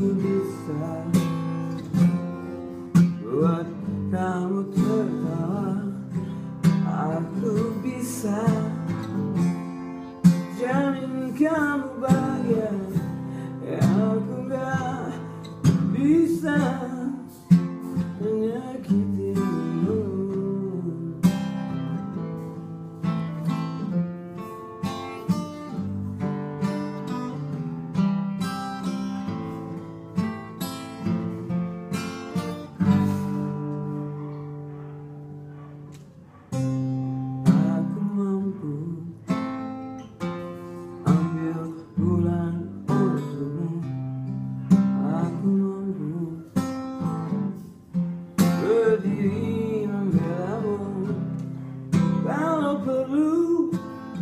Aku bisa buat kamu tertawa. Aku bisa jamin kamu bahagia. Aku gak bisa menyakitimu. Aku mampu ambil bulan untukmu. Aku mampu berdiri membelamu. Kalau perlu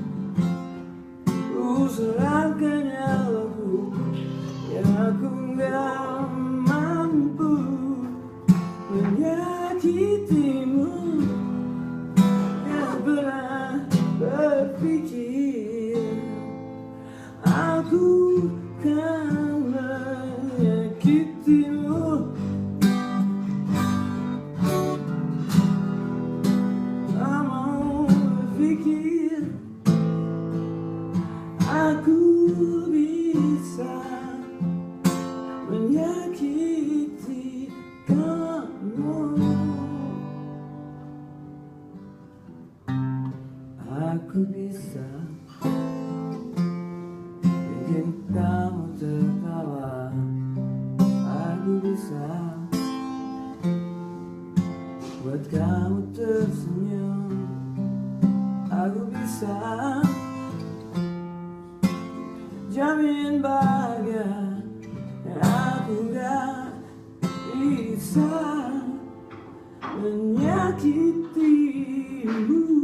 ku serahkan nyawaku. Ya aku gak mampu menyakitimu. Gak pernah berpikir aku kan menyakitimu. Tak mau berpikir aku bisa menyakiti kamu. Aku bisa bikin kamu tertawa. Aku bisa buat kamu tersenyum. Aku bisa jamin bahagia. Aku gak bisa menyakitimu.